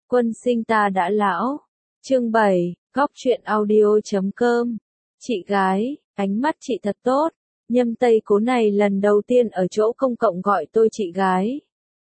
Quân sinh ta đã lão. Chương 7, góc truyện audio.com. Chị gái, ánh mắt chị thật tốt. Nhâm Tây Cố này lần đầu tiên ở chỗ công cộng gọi tôi chị gái.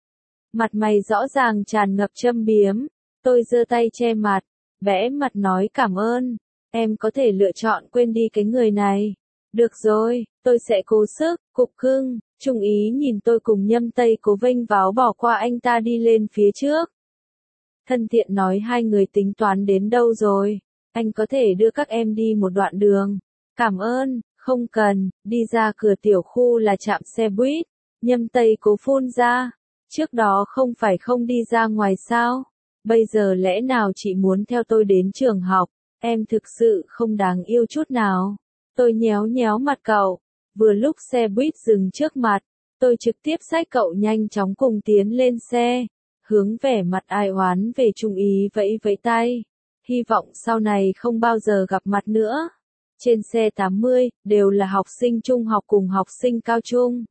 Mặt mày rõ ràng tràn ngập châm biếm. Tôi giơ tay che mặt, bẽ mặt nói cảm ơn. Em có thể lựa chọn quên đi cái người này. Được rồi, tôi sẽ cố sức. Cục cưng, Trung Ý nhìn tôi cùng Nhâm Tây Cố vênh váo bỏ qua anh ta đi lên phía trước. Thân thiện nói hai người tính toán đến đâu rồi? Anh có thể đưa các em đi một đoạn đường. Cảm ơn, không cần. Đi ra cửa tiểu khu là trạm xe buýt. Nhâm Tây Cố phun ra. Trước đó không phải không đi ra ngoài sao? Bây giờ lẽ nào chị muốn theo tôi đến trường học? Em thực sự không đáng yêu chút nào. Tôi nhéo nhéo mặt cậu. Vừa lúc xe buýt dừng trước mặt, tôi trực tiếp xách cậu nhanh chóng cùng tiến lên xe. Hướng vẻ mặt ai oán về Trung Ý vẫy vẫy tay. Hy vọng sau này không bao giờ gặp mặt nữa. Trên xe 80, đều là học sinh trung học cùng học sinh cao trung.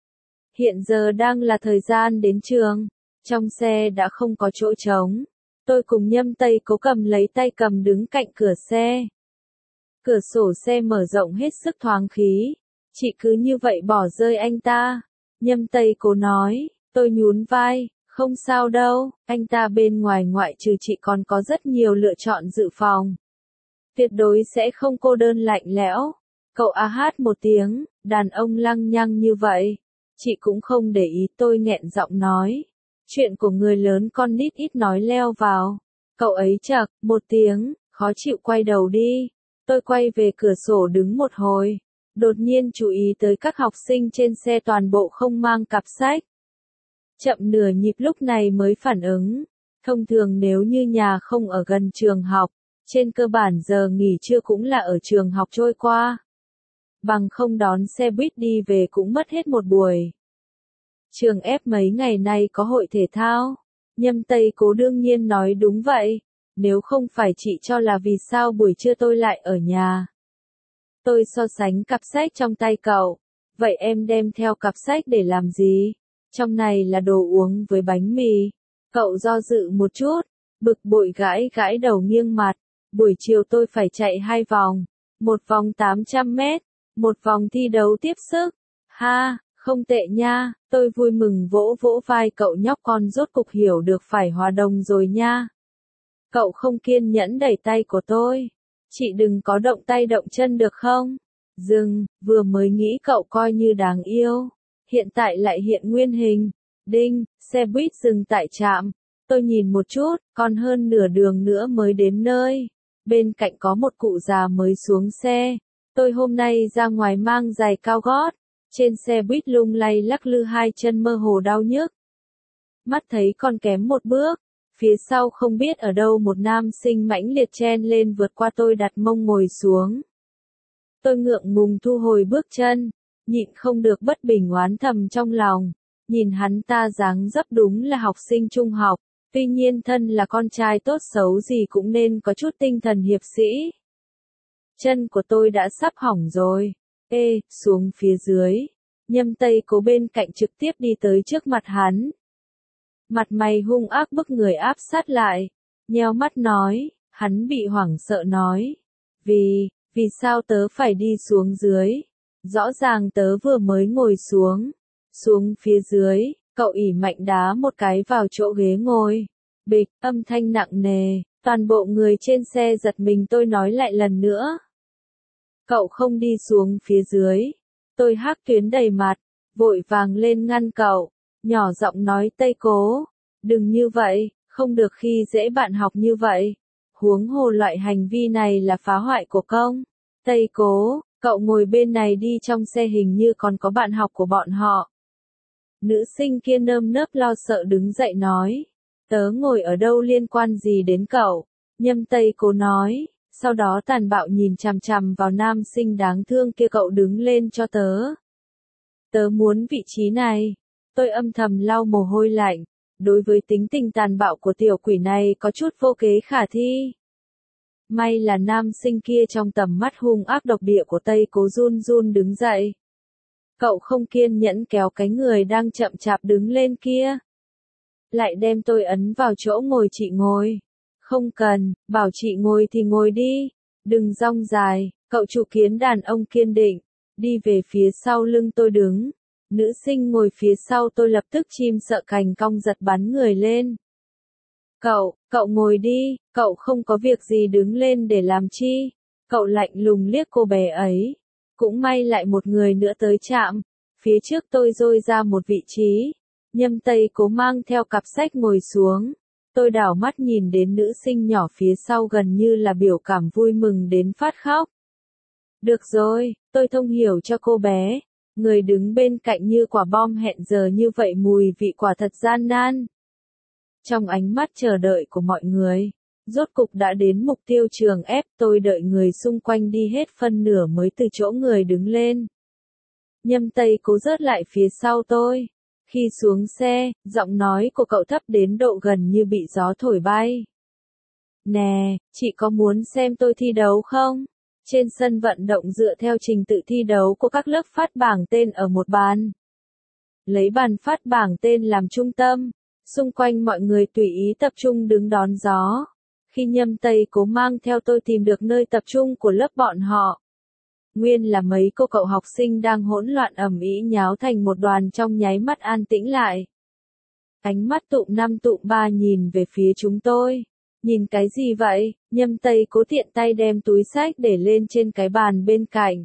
Hiện giờ đang là thời gian đến trường. Trong xe đã không có chỗ trống. Tôi cùng Nhâm Tây Cố cầm lấy tay cầm đứng cạnh cửa xe. Cửa sổ xe mở rộng hết sức thoáng khí. Chị cứ như vậy bỏ rơi anh ta. Nhâm Tây Cố nói. Tôi nhún vai. Không sao đâu, anh ta bên ngoài ngoại trừ chị còn có rất nhiều lựa chọn dự phòng. Tuyệt đối sẽ không cô đơn lạnh lẽo. Cậu a hát một tiếng, đàn ông lăng nhăng như vậy. Chị cũng không để ý, tôi nghẹn giọng nói. Chuyện của người lớn con nít ít nói leo vào. Cậu ấy chậc một tiếng, khó chịu quay đầu đi. Tôi quay về cửa sổ đứng một hồi. Đột nhiên chú ý tới các học sinh trên xe toàn bộ không mang cặp sách. Chậm nửa nhịp lúc này mới phản ứng. Thông thường nếu như nhà không ở gần trường học, trên cơ bản giờ nghỉ trưa cũng là ở trường học trôi qua. Bằng không đón xe buýt đi về cũng mất hết một buổi. Trường ép mấy ngày nay có hội thể thao. Nhâm Tây Cố đương nhiên nói đúng vậy. Nếu không phải chị cho là vì sao buổi trưa tôi lại ở nhà. Tôi so sánh cặp sách trong tay cậu. Vậy em đem theo cặp sách để làm gì? Trong này là đồ uống với bánh mì. Cậu do dự một chút, bực bội gãi gãi đầu nghiêng mặt. Buổi chiều tôi phải chạy 2 vòng. Một vòng 800 mét, một vòng thi đấu tiếp sức. Ha, không tệ nha, tôi vui mừng vỗ vỗ vai cậu nhóc con rốt cục hiểu được phải hòa đồng rồi nha. Cậu không kiên nhẫn đẩy tay của tôi. Chị đừng có động tay động chân được không? Dừng, vừa mới nghĩ cậu coi như đáng yêu. Hiện tại lại hiện nguyên hình. Đinh, xe buýt dừng tại trạm. Tôi nhìn một chút, còn hơn nửa đường nữa mới đến nơi. Bên cạnh có một cụ già mới xuống xe. Tôi hôm nay ra ngoài mang giày cao gót. Trên xe buýt lung lay lắc lư hai chân mơ hồ đau nhức. Mắt thấy còn kém một bước. Phía sau không biết ở đâu một nam sinh mãnh liệt chen lên vượt qua tôi đặt mông ngồi xuống. Tôi ngượng ngùng thu hồi bước chân. Nhịn không được bất bình oán thầm trong lòng. Nhìn hắn ta dáng dấp đúng là học sinh trung học. Tuy nhiên thân là con trai tốt xấu gì cũng nên có chút tinh thần hiệp sĩ. Chân của tôi đã sắp hỏng rồi. Ê, xuống phía dưới. Nhâm Tây Cố bên cạnh trực tiếp đi tới trước mặt hắn. Mặt mày hung ác bức người áp sát lại. Nheo mắt nói. Hắn bị hoảng sợ nói. Vì sao tớ phải đi xuống dưới? Rõ ràng tớ vừa mới ngồi xuống. Xuống phía dưới, cậu ỉ mạnh đá một cái vào chỗ ghế ngồi. Bịch, âm thanh nặng nề, toàn bộ người trên xe giật mình. Tôi nói lại lần nữa. Cậu không đi xuống phía dưới. Tôi hắc tuyến đầy mặt, vội vàng lên ngăn cậu. Nhỏ giọng nói Tây Cố. Đừng như vậy, không được khi dễ bạn học như vậy. Huống hồ loại hành vi này là phá hoại của công. Tây Cố. Cậu ngồi bên này đi, trong xe hình như còn có bạn học của bọn họ. Nữ sinh kia nơm nớp lo sợ đứng dậy nói. Tớ ngồi ở đâu liên quan gì đến cậu? Nhâm Tây Cố nói. Sau đó tàn bạo nhìn chằm chằm vào nam sinh đáng thương kia. Cậu đứng lên cho tớ. Tớ muốn vị trí này. Tôi âm thầm lau mồ hôi lạnh. Đối với tính tình tàn bạo của tiểu quỷ này có chút vô kế khả thi. May là nam sinh kia trong tầm mắt hung ác độc địa của Tây Cố run run đứng dậy. Cậu không kiên nhẫn kéo cái người đang chậm chạp đứng lên kia. lại đem tôi ấn vào chỗ ngồi chị ngồi. Không cần, bảo chị ngồi thì ngồi đi, đừng rong dài, cậu chủ kiến đàn ông kiên định, đi về phía sau lưng tôi đứng. Nữ sinh ngồi phía sau tôi lập tức chim sợ cành cong giật bắn người lên. Cậu ngồi đi, cậu không có việc gì đứng lên để làm chi? Cậu lạnh lùng liếc cô bé ấy. Cũng may lại một người nữa tới chạm. Phía trước tôi dôi ra một vị trí. Nhâm Tây Cố mang theo cặp sách ngồi xuống. Tôi đảo mắt nhìn đến nữ sinh nhỏ phía sau gần như là biểu cảm vui mừng đến phát khóc. Được rồi, tôi thông hiểu cho cô bé. Người đứng bên cạnh như quả bom hẹn giờ như vậy mùi vị quả thật gian nan. Trong ánh mắt chờ đợi của mọi người, rốt cục đã đến mục tiêu trường ép, tôi đợi người xung quanh đi hết phân nửa mới từ chỗ người đứng lên. Nhâm Tây Cố rớt lại phía sau tôi. Khi xuống xe, giọng nói của cậu thấp đến độ gần như bị gió thổi bay. Nè, chị có muốn xem tôi thi đấu không? Trên sân vận động dựa theo trình tự thi đấu của các lớp phát bảng tên ở một bàn. Lấy bàn phát bảng tên làm trung tâm. Xung quanh mọi người tùy ý tập trung đứng đón gió. Khi Nhâm Tây Cố mang theo tôi tìm được nơi tập trung của lớp bọn họ. Nguyên là mấy cô cậu học sinh đang hỗn loạn ầm ĩ nháo thành một đoàn trong nháy mắt an tĩnh lại. Ánh mắt tụm 5 tụm 3 nhìn về phía chúng tôi. Nhìn cái gì vậy? Nhâm Tây Cố tiện tay đem túi xách để lên trên cái bàn bên cạnh.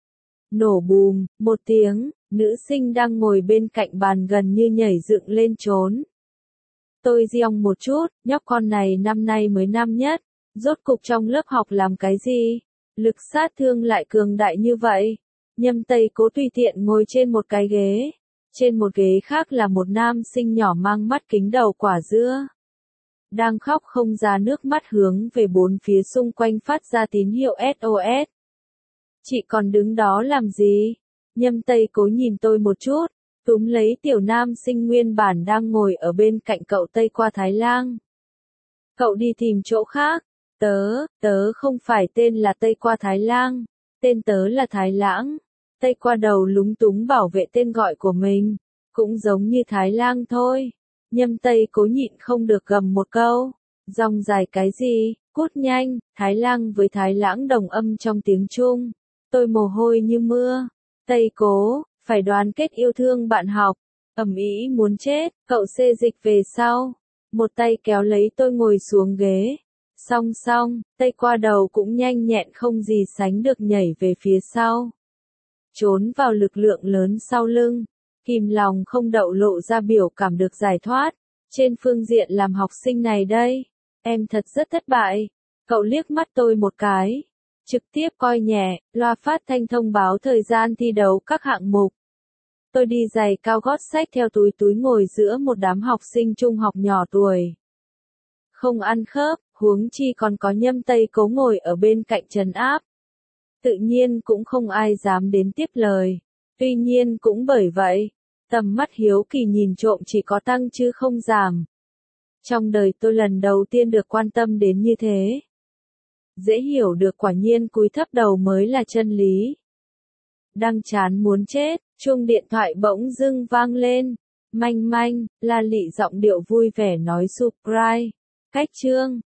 Nổ bùm, một tiếng, nữ sinh đang ngồi bên cạnh bàn gần như nhảy dựng lên trốn. Tôi giong một chút, nhóc con này năm nay mới năm nhất, rốt cục trong lớp học làm cái gì? Lực sát thương lại cường đại như vậy. Nhâm Tây Cố tùy tiện ngồi trên một cái ghế. Trên một ghế khác là một nam sinh nhỏ mang mắt kính đầu quả dưa. Đang khóc không ra nước mắt hướng về bốn phía xung quanh phát ra tín hiệu SOS. Chị còn đứng đó làm gì? Nhâm Tây Cố nhìn tôi một chút, túm lấy tiểu nam sinh nguyên bản đang ngồi ở bên cạnh cậu Tây qua Thái Lang. Cậu đi tìm chỗ khác. Tớ không phải tên là Tây qua Thái Lang, tên tớ là Thái Lãng. Tây qua đầu lúng túng bảo vệ tên gọi của mình, cũng giống như Thái Lang thôi. Nhâm Tây Cố nhịn không được gầm một câu, rong dài cái gì, cút nhanh. Thái Lang với Thái Lãng đồng âm trong tiếng Trung. Tôi mồ hôi như mưa. Tây Cố, phải đoàn kết yêu thương bạn học. Ầm ĩ muốn chết, cậu xê dịch về sau. Một tay kéo lấy tôi ngồi xuống ghế. Song, Tây qua đầu cũng nhanh nhẹn không gì sánh được nhảy về phía sau. Trốn vào lực lượng lớn sau lưng. Kìm lòng không đậu lộ ra biểu cảm được giải thoát. Trên phương diện làm học sinh này đây, em thật rất thất bại. Cậu liếc mắt tôi một cái. Trực tiếp coi nhẹ, loa phát thanh thông báo thời gian thi đấu các hạng mục. Tôi đi giày cao gót xách theo túi ngồi giữa một đám học sinh trung học nhỏ tuổi. Không ăn khớp, huống chi còn có Nhâm Tây Cố ngồi ở bên cạnh trấn áp. Tự nhiên cũng không ai dám đến tiếp lời. Tuy nhiên cũng bởi vậy, tầm mắt hiếu kỳ nhìn trộm chỉ có tăng chứ không giảm. Trong đời tôi lần đầu tiên được quan tâm đến như thế. Dễ hiểu được quả nhiên cúi thấp đầu mới là chân lý. Đang chán muốn chết, chuông điện thoại bỗng dưng vang lên. Manh, La Lị giọng điệu vui vẻ nói subscribe. Cách chương.